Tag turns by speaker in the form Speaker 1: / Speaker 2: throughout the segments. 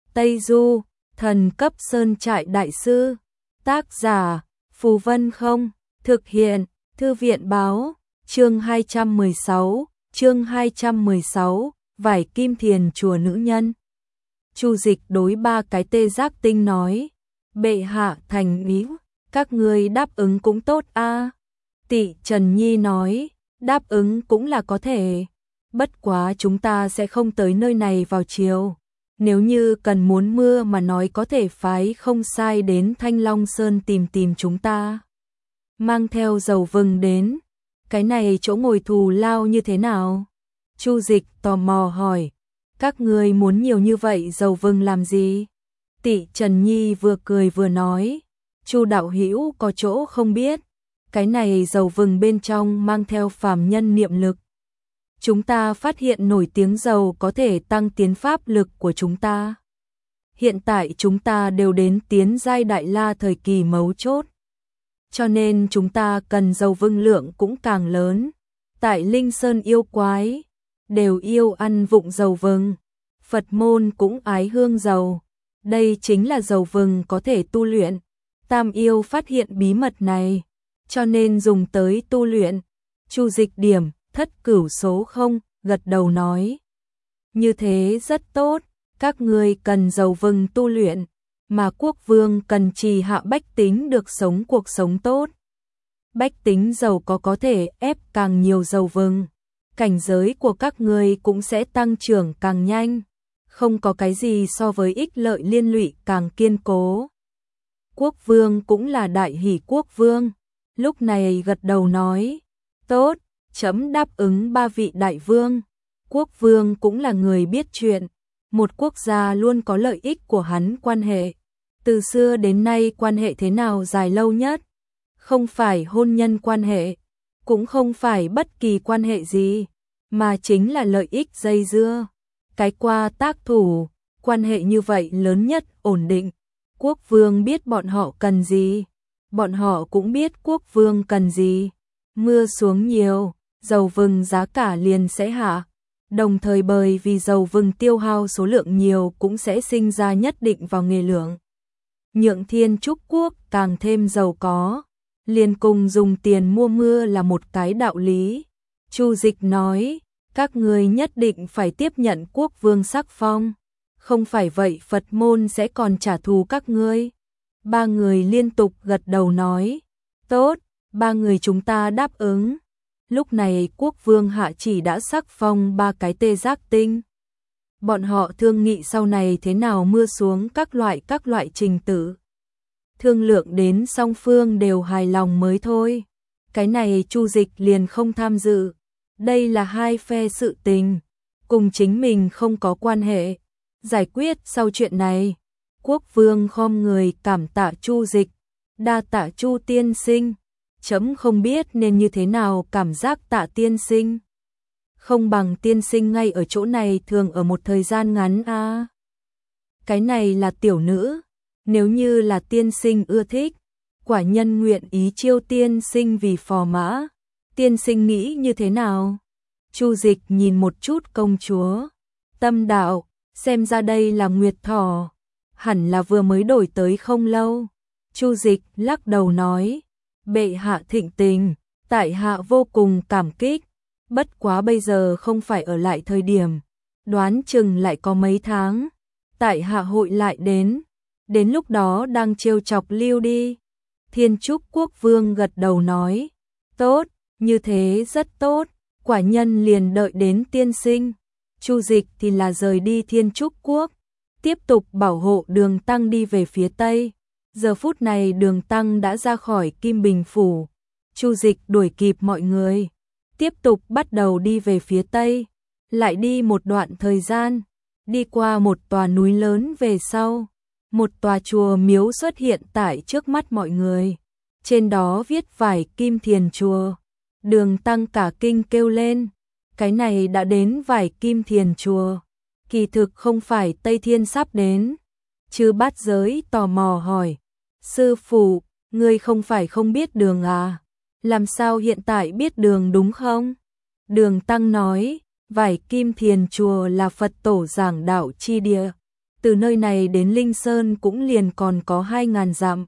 Speaker 1: Tây Du, thần cấp sơn trại đại sư. Tác giả, Phù Vân Không. Thực hiện, Thư viện báo. Chương 216, Vải Kim Thiền chùa nữ nhân. Chu Dịch đối ba cái tê giác tinh nói, bệ hạ thành ý, các ngươi đáp ứng cũng tốt a. Tị Trần Nhi nói, đáp ứng cũng là có thể, bất quá chúng ta sẽ không tới nơi này vào chiều. Nếu như cần muốn mưa mà nói có thể phái không sai đến Thanh Long Sơn tìm chúng ta. Mang theo dầu vừng đến, cái này chỗ ngồi thù lao như thế nào? Chu Dịch tò mò hỏi, các ngươi muốn nhiều như vậy dầu vừng làm gì? Tị Trần Nhi vừa cười vừa nói, Chu đạo hữu có chỗ không biết, cái này dầu vừng bên trong mang theo phàm nhân niệm lực. Chúng ta phát hiện nổi tiếng dầu có thể tăng tiến pháp lực của chúng ta. Hiện tại chúng ta đều đến tiến giai đại la thời kỳ mấu chốt. Cho nên chúng ta cần dầu vừng lượng cũng càng lớn. Tại Linh Sơn yêu quái, đều yêu ăn vụng dầu vừng. Phật môn cũng ái hương dầu. Đây chính là dầu vừng có thể tu luyện. Tam yêu phát hiện bí mật này, cho nên dùng tới tu luyện. Chu Dịch điểm thất cửu số không, gật đầu nói. Như thế rất tốt, các ngươi cần dầu vừng tu luyện, mà quốc vương cần trì hạ bách tính được sống cuộc sống tốt. Bách tính giàu có thể ép càng nhiều dầu vừng, cảnh giới của các ngươi cũng sẽ tăng trưởng càng nhanh, không có cái gì so với ích lợi liên lụy càng kiên cố. Quốc vương cũng là đại hỷ quốc vương, lúc này gật đầu nói, tốt, chấm đáp ứng ba vị đại vương. Quốc vương cũng là người biết chuyện, một quốc gia luôn có lợi ích của hắn quan hệ. Từ xưa đến nay quan hệ thế nào dài lâu nhất? Không phải hôn nhân quan hệ, cũng không phải bất kỳ quan hệ gì, mà chính là lợi ích dây dưa. Cái qua tác thủ, quan hệ như vậy lớn nhất ổn định. Quốc vương biết bọn họ cần gì, bọn họ cũng biết quốc vương cần gì. Mưa xuống nhiều, dầu vừng giá cả liền sẽ hạ. Đồng thời bởi vì dầu vừng tiêu hao số lượng nhiều cũng sẽ sinh ra nhất định vào nghề lượng. Nhượng Thiên Trúc Quốc càng thêm giàu có, liền cùng dùng tiền mua mưa là một cái đạo lý. Chu Dịch nói, các ngươi nhất định phải tiếp nhận quốc vương sắc phong, không phải vậy Phật môn sẽ còn trả thù các ngươi. Ba người liên tục gật đầu nói, tốt, ba người chúng ta đáp ứng. Lúc này quốc vương hạ chỉ đã sắc phong ba cái tê giác tinh. Bọn họ thương nghị sau này thế nào mưa xuống các loại trình tự. Thương lượng đến song phương đều hài lòng mới thôi. Cái này Chu Dịch liền không tham dự. Đây là hai phe sự tình, cùng chính mình không có quan hệ. Giải quyết sau chuyện này, quốc vương khom người cảm tạ Chu Dịch, đa tạ Chu tiên sinh. Chấm không biết nên như thế nào cảm giác tạ tiên sinh. Không bằng tiên sinh ngay ở chỗ này thường ở một thời gian ngắn a. Cái này là tiểu nữ, nếu như là tiên sinh ưa thích, quả nhân nguyện ý chiêu tiên sinh vì phò mã. Tiên sinh nghĩ như thế nào? Chu Dịch nhìn một chút công chúa, tâm đạo, xem ra đây là Nguyệt Thỏ, hẳn là vừa mới đổi tới không lâu. Chu Dịch lắc đầu nói, bệ hạ thịnh tình, tại hạ vô cùng cảm kích, bất quá bây giờ không phải ở lại thời điểm, đoán chừng lại có mấy tháng, tại hạ hội lại đến lúc đó đang trêu chọc lưu đi. Thiên Trúc Quốc vương gật đầu nói, tốt, như thế rất tốt, quả nhân liền đợi đến tiên sinh. Chu Dịch thì là rời đi Thiên Trúc Quốc, tiếp tục bảo hộ Đường Tăng đi về phía Tây. Giờ phút này Đường Tăng đã ra khỏi Kim Bình Phủ, Chu Dịch đuổi kịp mọi người, tiếp tục bắt đầu đi về phía Tây, lại đi một đoạn thời gian, đi qua một tòa núi lớn về sau, một tòa chùa miếu xuất hiện tại trước mắt mọi người, trên đó viết Vải Kim Thiền chùa. Đường Tăng cả kinh kêu lên, cái này đã đến Vải Kim Thiền chùa, kỳ thực không phải Tây Thiên sắp đến. Chư Bát Giới tò mò hỏi, sư phụ, ngươi không phải không biết đường à? Làm sao hiện tại biết đường đúng không? Đường Tăng nói, Vải Kim Thiền chùa là Phật tổ giảng đạo chi địa, từ nơi này đến Linh Sơn cũng liền còn có 2.000 dặm.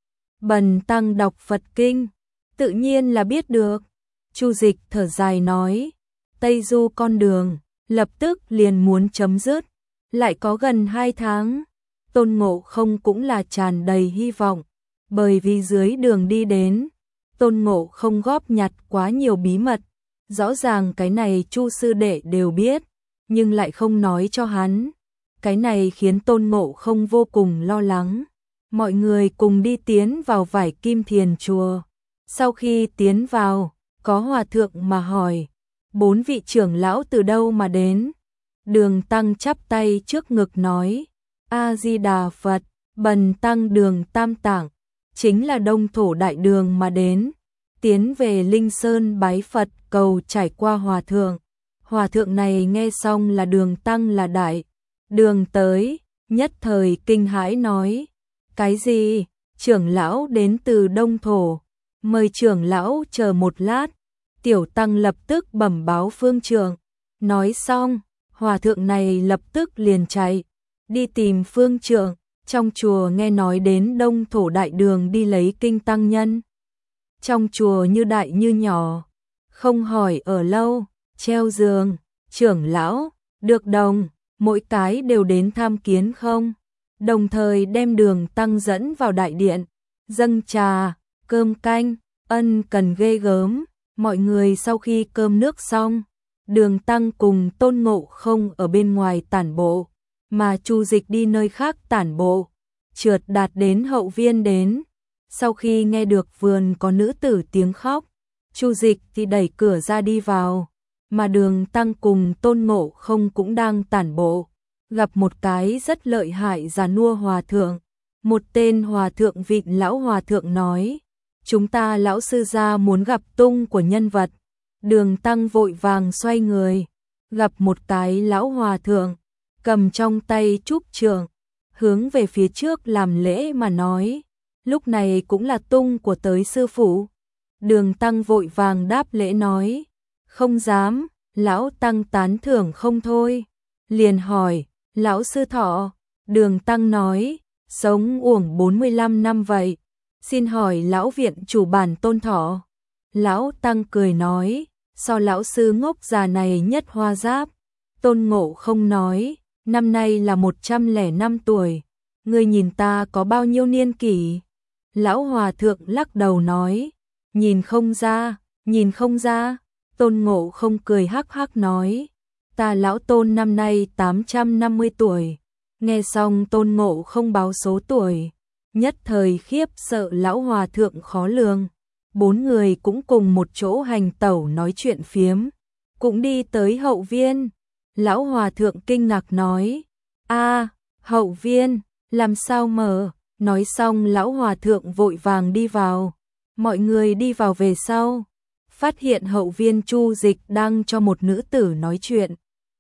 Speaker 1: Bần tăng đọc Phật kinh, tự nhiên là biết được. Chu Dịch thở dài nói, Tây Du con đường, lập tức liền muốn chấm dứt, lại có gần 2 tháng. Tôn Ngộ Không cũng là tràn đầy hy vọng, bởi vì dưới đường đi đến, Tôn Ngộ Không góp nhặt quá nhiều bí mật, rõ ràng cái này Chu sư đệ đều biết, nhưng lại không nói cho hắn. Cái này khiến Tôn Ngộ Không vô cùng lo lắng. Mọi người cùng đi tiến vào Vải Kim Thiền chùa. Sau khi tiến vào, có hòa thượng mà hỏi, 4 vị trưởng lão từ đâu mà đến? Đường Tăng chắp tay trước ngực nói, A-di-đà Phật, bần tăng Đường Tam Tạng, chính là Đông Thổ Đại Đường mà đến, tiến về Linh Sơn bái Phật cầu trải qua hòa thượng. Hòa thượng này nghe xong là Đường Tăng là đại đường tới, nhất thời kinh hãi nói, cái gì? Trưởng lão đến từ Đông Thổ, mời trưởng lão chờ một lát. Tiểu tăng lập tức bẩm báo phương trưởng. Nói xong, hòa thượng này lập tức liền chạy đi tìm phương trưởng. Trong chùa nghe nói đến Đông Thổ Đại Đường đi lấy kinh tăng nhân. Trong chùa như đại như nhỏ, không hỏi ở lâu, treo giường, trưởng lão, được đồng, mỗi cái đều đến tham kiến không? Đồng thời đem Đường Tăng dẫn vào đại điện, dâng trà, cơm canh, ân cần ghê gớm. Mọi người sau khi cơm nước xong, Đường Tăng cùng Tôn Ngộ Không ở bên ngoài tản bộ, mà Chu Dịch đi nơi khác tản bộ, trượt đạt đến hậu viên đến. Sau khi nghe được vườn có nữ tử tiếng khóc, Chu Dịch thì đẩy cửa ra đi vào, mà Đường Tăng cùng Tôn Ngộ Không cũng đang tản bộ, gặp một cái rất lợi hại già nua hòa thượng. Một tên hòa thượng Vịn lão hòa thượng nói, chúng ta lão sư gia muốn gặp tung của nhân vật. Đường Tăng vội vàng xoay người, gặp một cái lão hòa thượng, cầm trong tay trúc trượng, hướng về phía trước làm lễ mà nói, lúc này cũng là tung của tới sư phụ. Đường Tăng vội vàng đáp lễ nói, không dám. Lão Tăng tán thưởng không thôi, liền hỏi, lão sư thọ? Đường Tăng nói, sống uổng 45 năm vậy, xin hỏi lão viện chủ bản tôn thọ? Lão Tăng cười nói, so lão sư ngốc già này nhất hoa giáp. Tôn Ngộ Không nói, năm nay là 105 tuổi, ngươi nhìn ta có bao nhiêu niên kỷ? Lão hòa thượng lắc đầu nói, nhìn không ra, nhìn không ra. Tôn Ngộ Không cười hắc hắc nói, ta lão Tôn năm nay 850 tuổi. Nghe xong Tôn Ngộ Không báo số tuổi, nhất thời khiếp sợ lão hòa thượng khó lường. 4 người cũng cùng một chỗ hành tẩu nói chuyện phiếm, cũng đi tới hậu viên. Lão hòa thượng kinh ngạc nói, a, hậu viên, làm sao mở? Nói xong lão hòa thượng vội vàng đi vào. Mọi người đi vào về sau, phát hiện hậu viên Chu Dịch đang cho một nữ tử nói chuyện.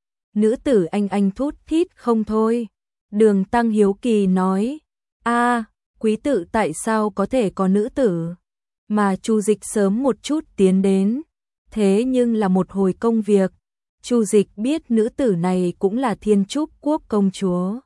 Speaker 1: Nữ tử anh thút thít không thôi. Đường Tăng hiếu kỳ nói, a, quý tử tại sao có thể có nữ tử? Mà Chu Dịch sớm một chút tiến đến, thế nhưng là một hồi công việc. Chu Dịch biết nữ tử này cũng là Thiên Trúc Quốc công chúa,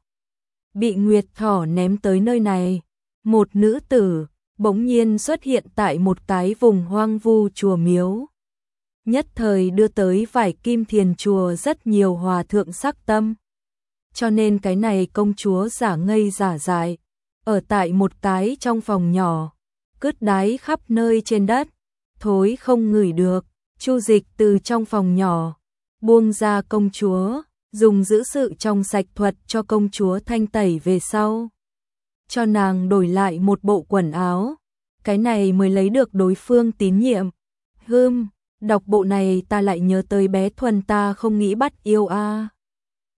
Speaker 1: bị Nguyệt Thỏ ném tới nơi này. Một nữ tử bỗng nhiên xuất hiện tại một cái vùng hoang vu chùa miếu, nhất thời đưa tới Vải Kim Thiền chùa rất nhiều hòa thượng sắc tâm. Cho nên cái này công chúa giả ngây giả dại, ở tại một cái trong phòng nhỏ, cứt đái khắp nơi trên đất, thối không ngửi được. Chu Dịch từ trong phòng nhỏ buông ra công chúa, dùng giữ sự trong sạch thuật cho công chúa thanh tẩy về sau, cho nàng đổi lại một bộ quần áo, cái này mới lấy được đối phương tín nhiệm. Đọc bộ này ta lại nhớ tới bé Thuần ta không nghĩ bắt yêu a.